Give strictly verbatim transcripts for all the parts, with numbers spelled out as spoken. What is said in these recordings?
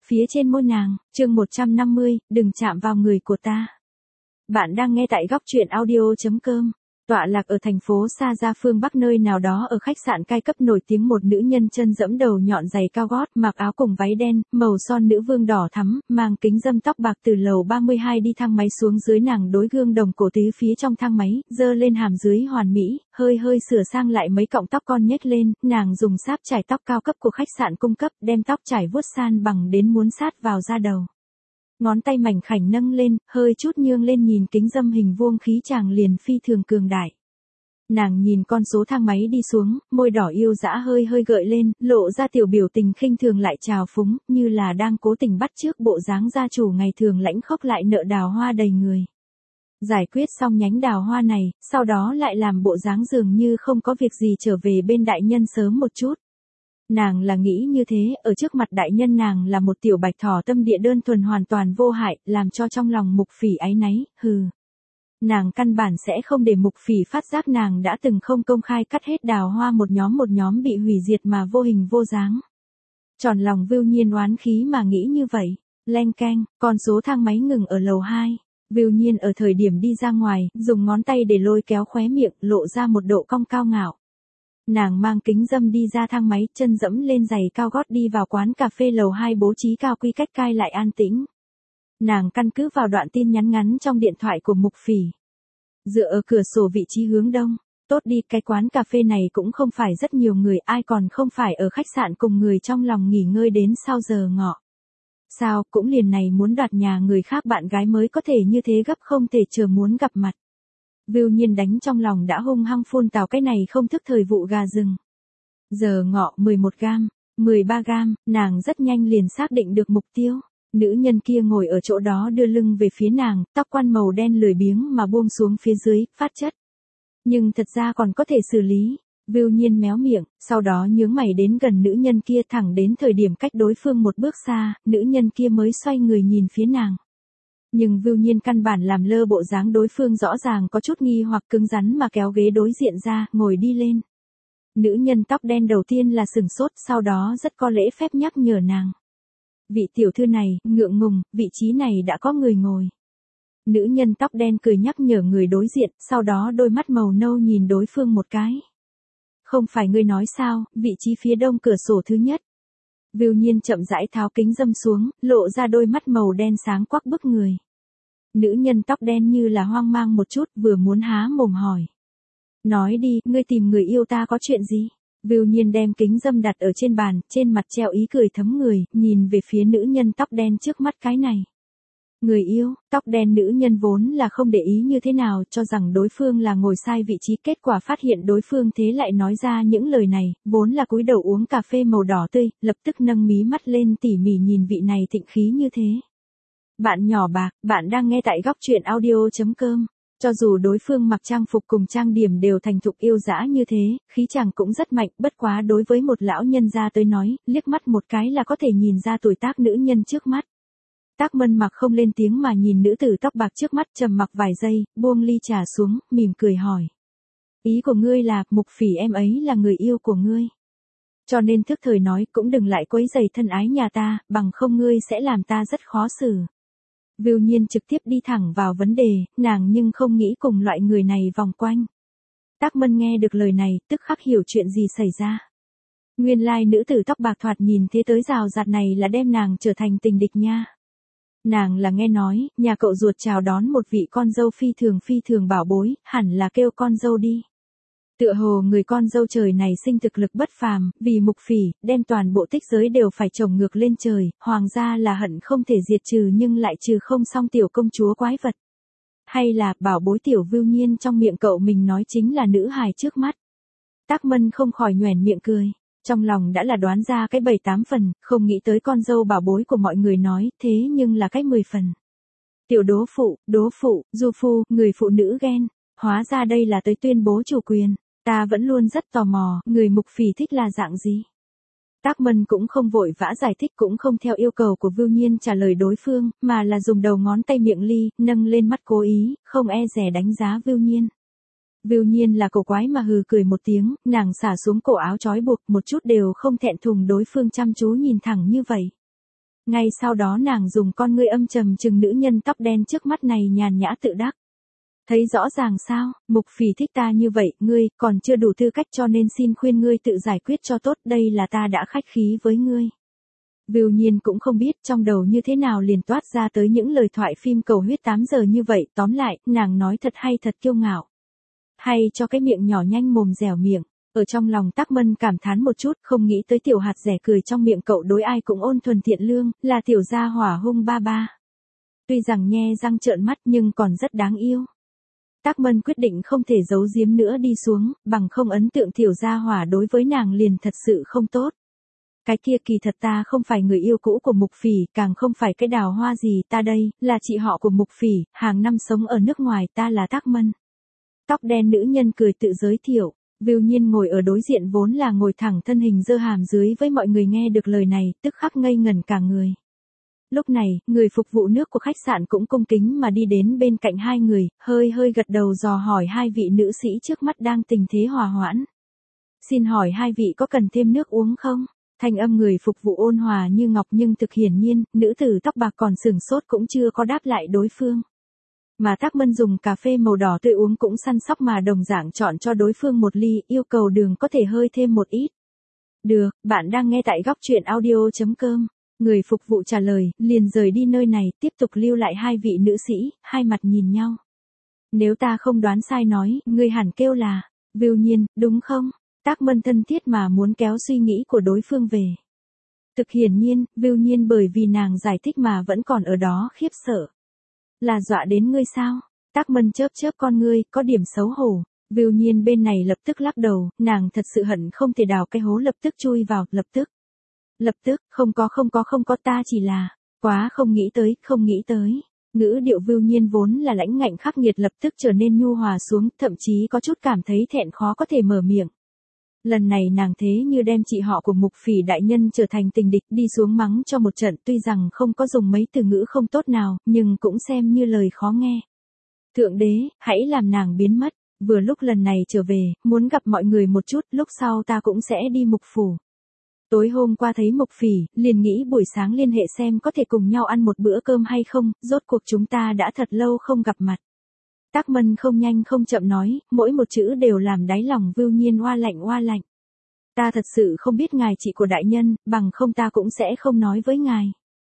phía trên môi nàng, chương một trăm năm mươi, đừng chạm vào người của ta. Bạn đang nghe tại góc truyện audio.com. Tọa lạc ở thành phố xa ra phương Bắc nơi nào đó ở khách sạn cao cấp nổi tiếng, một nữ nhân chân dẫm đầu nhọn giày cao gót, mặc áo cùng váy đen, màu son nữ vương đỏ thắm, mang kính râm, tóc bạc từ lầu ba mươi hai đi thang máy xuống dưới. Nàng đối gương đồng cổ tứ phía trong thang máy, giơ lên hàm dưới hoàn mỹ, hơi hơi sửa sang lại mấy cọng tóc con nhếch lên, nàng dùng sáp chải tóc cao cấp của khách sạn cung cấp, đem tóc chải vuốt san bằng đến muốn sát vào da đầu. Ngón tay mảnh khảnh nâng lên, hơi chút nhương lên, nhìn kính râm hình vuông khí chàng liền phi thường cường đại. Nàng nhìn con số thang máy đi xuống, môi đỏ yêu dã hơi hơi gợi lên, lộ ra tiểu biểu tình khinh thường lại trào phúng, như là đang cố tình bắt chước bộ dáng gia chủ ngày thường lãnh khốc lại nợ đào hoa đầy người. Giải quyết xong nhánh đào hoa này, sau đó lại làm bộ dáng dường như không có việc gì trở về bên đại nhân sớm một chút. Nàng là nghĩ như thế, ở trước mặt đại nhân nàng là một tiểu bạch thỏ tâm địa đơn thuần hoàn toàn vô hại, làm cho trong lòng Mục Phỉ áy náy, hừ. Nàng căn bản sẽ không để Mục Phỉ phát giác nàng đã từng không công khai cắt hết đào hoa một nhóm một nhóm bị hủy diệt mà vô hình vô dáng. Tròn lòng Vưu Nhiên oán khí mà nghĩ như vậy, leng keng, con số thang máy ngừng ở lầu hai. Vưu Nhiên ở thời điểm đi ra ngoài, dùng ngón tay để lôi kéo khóe miệng, lộ ra một độ cong cao ngạo. Nàng mang kính râm đi ra thang máy, chân dẫm lên giày cao gót đi vào quán cà phê lầu hai bố trí cao quy cách cai lại an tĩnh. Nàng căn cứ vào đoạn tin nhắn ngắn trong điện thoại của Mục Phỉ. Dựa ở cửa sổ vị trí hướng đông, tốt đi, cái quán cà phê này cũng không phải rất nhiều người, ai còn không phải ở khách sạn cùng người trong lòng nghỉ ngơi đến sau giờ ngọ. Sao, cũng liền này muốn đoạt nhà người khác bạn gái mới có thể như thế gấp không thể chờ muốn gặp mặt. Vưu Nhiên đánh trong lòng đã hung hăng phun tào cái này không thức thời vụ gà rừng. Giờ ngọ mười một gam, mười ba gam, nàng rất nhanh liền xác định được mục tiêu. Nữ nhân kia ngồi ở chỗ đó đưa lưng về phía nàng, tóc quăn màu đen lười biếng mà buông xuống phía dưới, phát chất. Nhưng thật ra còn có thể xử lý. Vưu Nhiên méo miệng, sau đó nhướng mày đến gần nữ nhân kia, thẳng đến thời điểm cách đối phương một bước xa, nữ nhân kia mới xoay người nhìn phía nàng. Nhưng Vưu Nhiên căn bản làm lơ bộ dáng đối phương, rõ ràng có chút nghi hoặc, cứng rắn mà kéo ghế đối diện ra, ngồi đi lên. Nữ nhân tóc đen đầu tiên là sừng sốt, sau đó rất có lễ phép nhắc nhở nàng. Vị tiểu thư này, ngượng ngùng, vị trí này đã có người ngồi. Nữ nhân tóc đen cười nhắc nhở người đối diện, sau đó đôi mắt màu nâu nhìn đối phương một cái. Không phải ngươi nói sao, vị trí phía đông cửa sổ thứ nhất. Vưu Nhiên chậm rãi tháo kính râm xuống, lộ ra đôi mắt màu đen sáng quắc bức người. Nữ nhân tóc đen như là hoang mang một chút, vừa muốn há mồm hỏi. Nói đi, ngươi tìm người yêu ta có chuyện gì? Vưu Nhiên đem kính râm đặt ở trên bàn, trên mặt treo ý cười thấm người, nhìn về phía nữ nhân tóc đen trước mắt cái này. Người yêu, tóc đen nữ nhân vốn là không để ý như thế nào, cho rằng đối phương là ngồi sai vị trí, kết quả phát hiện đối phương thế lại nói ra những lời này, vốn là cúi đầu uống cà phê màu đỏ tươi, lập tức nâng mí mắt lên tỉ mỉ nhìn vị này thịnh khí như thế. Bạn nhỏ bạc, bạn đang nghe tại góc truyện audio.com. Cho dù đối phương mặc trang phục cùng trang điểm đều thành thục yêu dã như thế, khí chàng cũng rất mạnh, bất quá đối với một lão nhân gia tới nói, liếc mắt một cái là có thể nhìn ra tuổi tác nữ nhân trước mắt. Tác Mân mặc không lên tiếng mà nhìn nữ tử tóc bạc trước mắt, trầm mặc vài giây, buông ly trà xuống, mỉm cười hỏi. Ý của ngươi là, Mục Phỉ em ấy là người yêu của ngươi. Cho nên thức thời nói, cũng đừng lại quấy rầy thân ái nhà ta, bằng không ngươi sẽ làm ta rất khó xử. Vưu Nhiên trực tiếp đi thẳng vào vấn đề, nàng nhưng không nghĩ cùng loại người này vòng quanh. Tác Mân nghe được lời này, tức khắc hiểu chuyện gì xảy ra. Nguyên lai nữ tử tóc bạc thoạt nhìn thế tới rào rạt này là đem nàng trở thành tình địch nha. Nàng là nghe nói, nhà cậu ruột chào đón một vị con dâu phi thường phi thường bảo bối, hẳn là kêu con dâu đi. Tựa hồ người con dâu trời này sinh thực lực bất phàm, vì Mục Phỉ, đem toàn bộ tích giới đều phải trồng ngược lên trời, hoàng gia là hận không thể diệt trừ nhưng lại trừ không xong tiểu công chúa quái vật. Hay là, bảo bối tiểu Vưu Nhiên trong miệng cậu mình nói chính là nữ hài trước mắt. Tác Mân không khỏi nhoẻn miệng cười, trong lòng đã là đoán ra cái bảy tám phần, không nghĩ tới con dâu bảo bối của mọi người nói, thế nhưng là cái mười phần. Tiểu đố phụ, đố phụ, du phu, người phụ nữ ghen, hóa ra đây là tới tuyên bố chủ quyền. Ta vẫn luôn rất tò mò, người Mục Phỉ thích là dạng gì? Tác Mân cũng không vội vã giải thích, cũng không theo yêu cầu của Vưu Nhiên trả lời đối phương, mà là dùng đầu ngón tay miệng ly, nâng lên mắt cố ý, không e dè đánh giá Vưu Nhiên. Vưu Nhiên là cổ quái mà hừ cười một tiếng, nàng xả xuống cổ áo trói buộc, một chút đều không thẹn thùng đối phương chăm chú nhìn thẳng như vậy. Ngay sau đó nàng dùng con ngươi âm trầm trừng nữ nhân tóc đen trước mắt này nhàn nhã tự đắc. Thấy rõ ràng sao, Mục Phỉ thích ta như vậy, ngươi còn chưa đủ tư cách cho nên xin khuyên ngươi tự giải quyết cho tốt, đây là ta đã khách khí với ngươi. Vưu Nhiên cũng không biết trong đầu như thế nào liền toát ra tới những lời thoại phim cầu huyết tám giờ như vậy, tóm lại, nàng nói thật hay thật kiêu ngạo. Hay cho cái miệng nhỏ nhanh mồm dẻo miệng. Ở trong lòng Tắc Mân cảm thán một chút, không nghĩ tới tiểu hạt rẻ cười trong miệng cậu đối ai cũng ôn thuần thiện lương, là tiểu gia hỏa hung ba ba. Tuy rằng nhe răng trợn mắt nhưng còn rất đáng yêu. Tắc Mân quyết định không thể giấu giếm nữa đi xuống, bằng không ấn tượng tiểu gia hỏa đối với nàng liền thật sự không tốt. Cái kia kỳ thật ta không phải người yêu cũ của Mục Phỉ, càng không phải cái đào hoa gì, ta đây, là chị họ của Mục Phỉ, hàng năm sống ở nước ngoài, ta là Tắc Mân. Tóc đen nữ nhân cười tự giới thiệu. Vưu Nhiên ngồi ở đối diện vốn là ngồi thẳng thân hình giơ hàm dưới với mọi người nghe được lời này, tức khắc ngây ngẩn cả người. Lúc này, người phục vụ nước của khách sạn cũng cung kính mà đi đến bên cạnh hai người, hơi hơi gật đầu dò hỏi hai vị nữ sĩ trước mắt đang tình thế hòa hoãn. Xin hỏi hai vị có cần thêm nước uống không? Thanh âm người phục vụ ôn hòa như ngọc nhưng thực hiển nhiên, nữ tử tóc bạc còn sửng sốt cũng chưa có đáp lại đối phương. Mà Tắc Mân dùng cà phê màu đỏ tươi uống cũng săn sóc mà đồng dạng chọn cho đối phương một ly, yêu cầu đường có thể hơi thêm một ít. Được, bạn đang nghe tại góc truyện audio chấm com. Người phục vụ trả lời, liền rời đi nơi này, tiếp tục lưu lại hai vị nữ sĩ, hai mặt nhìn nhau. Nếu ta không đoán sai nói, ngươi hẳn kêu là, Vưu Nhiên, đúng không? Tắc Mân thân thiết mà muốn kéo suy nghĩ của đối phương về. Thực hiển nhiên, Vưu Nhiên bởi vì nàng giải thích mà vẫn còn ở đó khiếp sợ. Là dọa đến ngươi sao? Tắc Mân chớp chớp con ngươi, có điểm xấu hổ. Vưu Nhiên bên này lập tức lắc đầu, nàng thật sự hận không thể đào cái hố lập tức chui vào, lập tức. Lập tức, không có không có không có ta chỉ là, quá không nghĩ tới, không nghĩ tới. Ngữ điệu Vưu Nhiên vốn là lãnh ngạnh khắc nghiệt lập tức trở nên nhu hòa xuống, thậm chí có chút cảm thấy thẹn khó có thể mở miệng. Lần này nàng thế như đem chị họ của Mục Phỉ đại nhân trở thành tình địch đi xuống mắng cho một trận, tuy rằng không có dùng mấy từ ngữ không tốt nào, nhưng cũng xem như lời khó nghe. Thượng đế, hãy làm nàng biến mất, vừa lúc lần này trở về, muốn gặp mọi người một chút, lúc sau ta cũng sẽ đi Mục Phủ. Tối hôm qua thấy Mục Phỉ, liền nghĩ buổi sáng liên hệ xem có thể cùng nhau ăn một bữa cơm hay không, rốt cuộc chúng ta đã thật lâu không gặp mặt. Tắc Mân không nhanh không chậm nói, mỗi một chữ đều làm đáy lòng Vưu Nhiên oa lạnh oa lạnh. Ta thật sự không biết ngài chị của đại nhân, bằng không ta cũng sẽ không nói với ngài.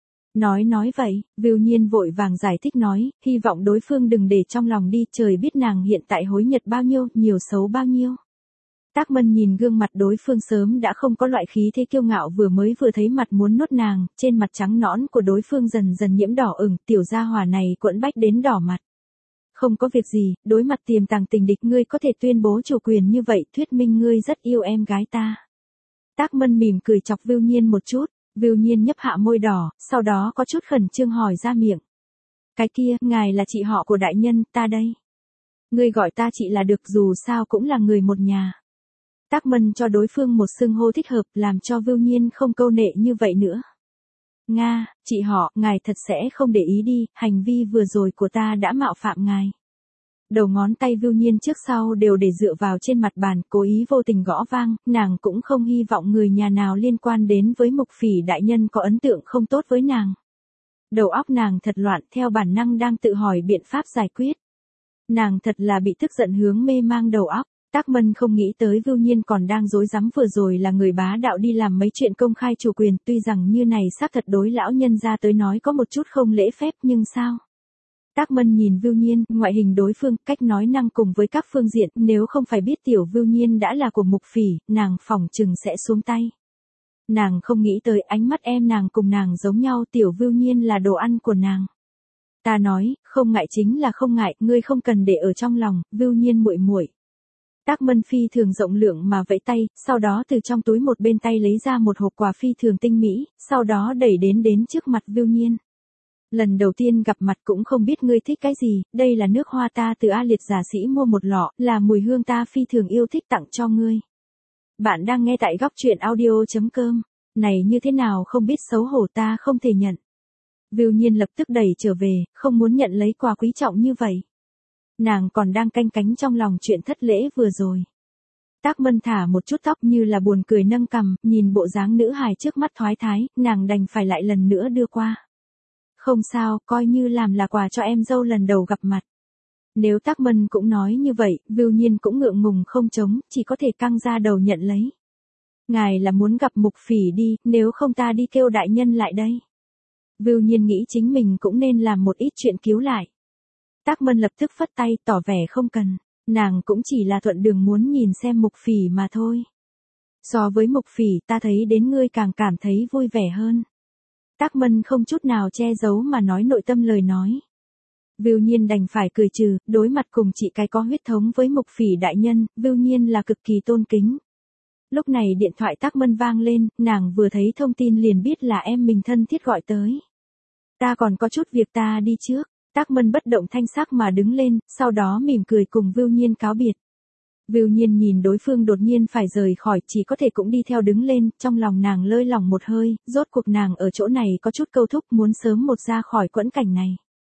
Nói nói vậy, Vưu Nhiên vội vàng giải thích nói, hy vọng đối phương đừng để trong lòng đi, trời biết nàng hiện tại hối nhật bao nhiêu, nhiều xấu bao nhiêu. Tắc Mân nhìn gương mặt đối phương sớm đã không có loại khí thế kiêu ngạo vừa mới vừa thấy mặt muốn nuốt nàng, trên mặt trắng nõn của đối phương dần dần nhiễm đỏ ửng, tiểu gia hỏa này quẫn bách đến đỏ mặt. Không có việc gì, đối mặt tiềm tàng tình địch ngươi có thể tuyên bố chủ quyền như vậy, thuyết minh ngươi rất yêu em gái ta. Tắc Mân mỉm cười chọc Vưu Nhiên một chút, Vưu Nhiên nhấp hạ môi đỏ, sau đó có chút khẩn trương hỏi ra miệng. Cái kia, ngài là chị họ của đại nhân, ta đây. Ngươi gọi ta chị là được, dù sao cũng là người một nhà. Tắc Mân cho đối phương một xưng hô thích hợp, làm cho Vưu Nhiên không câu nệ như vậy nữa. Nga, chị họ, ngài thật sẽ không để ý đi, hành vi vừa rồi của ta đã mạo phạm ngài. Đầu ngón tay Vưu Nhiên trước sau đều để dựa vào trên mặt bàn, cố ý vô tình gõ vang, nàng cũng không hy vọng người nhà nào liên quan đến với Mục Phỉ đại nhân có ấn tượng không tốt với nàng. Đầu óc nàng thật loạn, theo bản năng đang tự hỏi biện pháp giải quyết. Nàng thật là bị tức giận hướng mê mang đầu óc. Tắc Mân không nghĩ tới Vưu Nhiên còn đang dối rắm vừa rồi là người bá đạo đi làm mấy chuyện công khai chủ quyền, tuy rằng như này xác thật đối lão nhân ra tới nói có một chút không lễ phép nhưng sao? Tắc Mân nhìn Vưu Nhiên, ngoại hình đối phương, cách nói năng cùng với các phương diện, nếu không phải biết tiểu Vưu Nhiên đã là của Mục Phỉ, nàng phỏng chừng sẽ xuống tay. Nàng không nghĩ tới ánh mắt em nàng cùng nàng giống nhau, tiểu Vưu Nhiên là đồ ăn của nàng. Ta nói, không ngại chính là không ngại, ngươi không cần để ở trong lòng, Vưu Nhiên muội muội. Tắc Mân phi thường rộng lượng mà vẫy tay, sau đó từ trong túi một bên tay lấy ra một hộp quà phi thường tinh mỹ, sau đó đẩy đến đến trước mặt Vưu Nhiên. Lần đầu tiên gặp mặt cũng không biết ngươi thích cái gì, đây là nước hoa ta từ A Liệt giả sĩ mua một lọ, là mùi hương ta phi thường yêu thích tặng cho ngươi. Bạn đang nghe tại góc truyện audio chấm com, này như thế nào không biết xấu hổ ta không thể nhận. Vưu Nhiên lập tức đẩy trở về, không muốn nhận lấy quà quý trọng như vậy. Nàng còn đang canh cánh trong lòng chuyện thất lễ vừa rồi. Tác Mân thả một chút tóc như là buồn cười nâng cằm, nhìn bộ dáng nữ hài trước mắt thoái thái, nàng đành phải lại lần nữa đưa qua. Không sao, coi như làm là quà cho em dâu lần đầu gặp mặt. Nếu Tác Mân cũng nói như vậy, Vưu Nhiên cũng ngượng ngùng không chống, chỉ có thể căng ra đầu nhận lấy. Ngài là muốn gặp Mục Phỉ đi, nếu không ta đi kêu đại nhân lại đây. Vưu Nhiên nghĩ chính mình cũng nên làm một ít chuyện cứu lại. Tác Mân lập tức phất tay tỏ vẻ không cần, nàng cũng chỉ là thuận đường muốn nhìn xem Mục Phỉ mà thôi. So với Mục Phỉ ta thấy đến ngươi càng cảm thấy vui vẻ hơn. Tác Mân không chút nào che giấu mà nói nội tâm lời nói. Vưu Nhiên đành phải cười trừ, đối mặt cùng chị cái có huyết thống với Mục Phỉ đại nhân, Vưu Nhiên là cực kỳ tôn kính. Lúc này điện thoại Tác Mân vang lên, nàng vừa thấy thông tin liền biết là em mình thân thiết gọi tới. Ta còn có chút việc ta đi trước. Tác Mân bất động thanh sắc mà đứng lên, sau đó mỉm cười cùng Vưu Nhiên cáo biệt. Vưu Nhiên nhìn đối phương đột nhiên phải rời khỏi, chỉ có thể cũng đi theo đứng lên, trong lòng nàng lơi lỏng một hơi, rốt cuộc nàng ở chỗ này có chút câu thúc muốn sớm một ra khỏi quẫn cảnh này.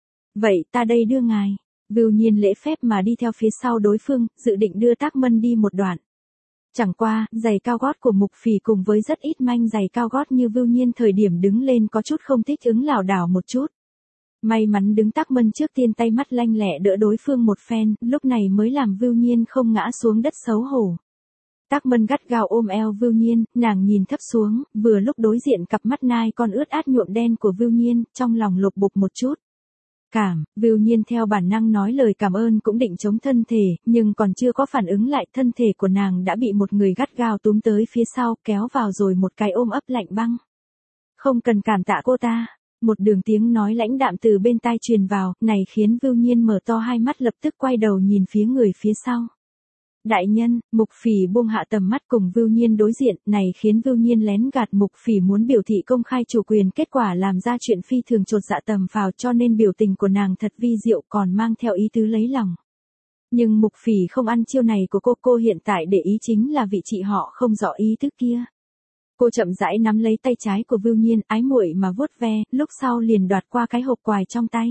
Vậy ta đây đưa ngài. Vưu Nhiên lễ phép mà đi theo phía sau đối phương, dự định đưa Tác Mân đi một đoạn. Chẳng qua, giày cao gót của Mục Phỉ cùng với rất ít manh giày cao gót như Vưu Nhiên thời điểm đứng lên có chút không thích ứng lảo đảo một chút. May mắn đứng Tác Mân trước tiên tay mắt lanh lẹ đỡ đối phương một phen, lúc này mới làm Vưu Nhiên không ngã xuống đất xấu hổ. Tác Mân gắt gao ôm eo Vưu Nhiên, nàng nhìn thấp xuống, vừa lúc đối diện cặp mắt nai con ướt át nhuộm đen của Vưu Nhiên, trong lòng lục bục một chút. Cảm, Vưu Nhiên theo bản năng nói lời cảm ơn cũng định chống thân thể, nhưng còn chưa có phản ứng lại, thân thể của nàng đã bị một người gắt gao túm tới phía sau, kéo vào rồi một cái ôm ấp lạnh băng. Không cần cảm tạ cô ta. Một đường tiếng nói lãnh đạm từ bên tai truyền vào, này khiến Vưu Nhiên mở to hai mắt lập tức quay đầu nhìn phía người phía sau. Đại nhân, Mục Phỉ buông hạ tầm mắt cùng Vưu Nhiên đối diện, này khiến Vưu Nhiên lén gạt Mục Phỉ muốn biểu thị công khai chủ quyền, kết quả làm ra chuyện phi thường chột dạ tầm phào, cho nên biểu tình của nàng thật vi diệu còn mang theo ý tứ lấy lòng. Nhưng Mục Phỉ không ăn chiêu này của cô, cô hiện tại để ý chính là vị chị họ không rõ ý tứ kia. Cô chậm rãi nắm lấy tay trái của Vưu Nhiên, ái muội mà vuốt ve, lúc sau liền đoạt qua cái hộp quài trong tay.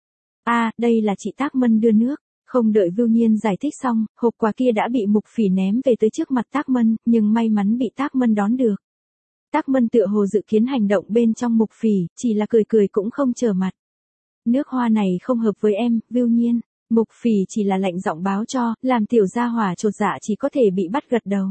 A, à, đây là chị Tác Mân đưa nước. Không đợi Vưu Nhiên giải thích xong, hộp quà kia đã bị Mục Phỉ ném về tới trước mặt Tác Mân, nhưng may mắn bị Tác Mân đón được. Tác Mân tựa hồ dự kiến hành động bên trong Mục Phỉ, chỉ là cười cười cũng không trở mặt. Nước hoa này không hợp với em, Vưu Nhiên. Mục Phỉ chỉ là lạnh giọng báo cho, làm tiểu gia hỏa chột dạ chỉ có thể bị bắt gật đầu.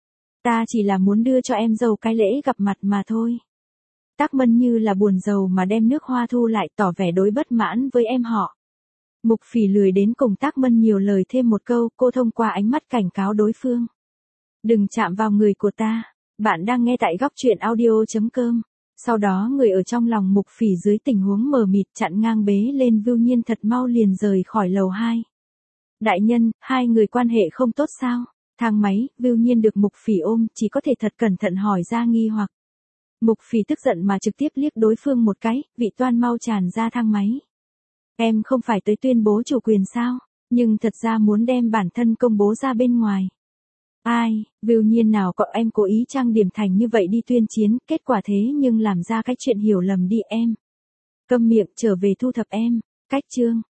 Ta chỉ là muốn đưa cho em dâu cái lễ gặp mặt mà thôi. Tác Mân như là buồn rầu mà đem nước hoa thu lại, tỏ vẻ đối bất mãn với em họ. Mục Phỉ lười đến cùng Tác Mân nhiều lời thêm một câu, cô thông qua ánh mắt cảnh cáo đối phương. Đừng chạm vào người của ta. Bạn đang nghe tại góc truyện audio chấm com. Sau đó người ở trong lòng Mục Phỉ dưới tình huống mờ mịt chặn ngang bế lên Vưu Nhiên thật mau liền rời khỏi lầu hai. Đại nhân, hai người quan hệ không tốt sao? Thang máy, Vưu Nhiên được Mục Phỉ ôm, chỉ có thể thật cẩn thận hỏi ra nghi hoặc. Mục Phỉ tức giận mà trực tiếp liếc đối phương một cái, vị toan mau tràn ra thang máy. Em không phải tới tuyên bố chủ quyền sao, nhưng thật ra muốn đem bản thân công bố ra bên ngoài. Ai, Vưu Nhiên nào có em cố ý trang điểm thành như vậy đi tuyên chiến, kết quả thế nhưng làm ra cái chuyện hiểu lầm đi em. Câm miệng trở về thu thập em, cách chương.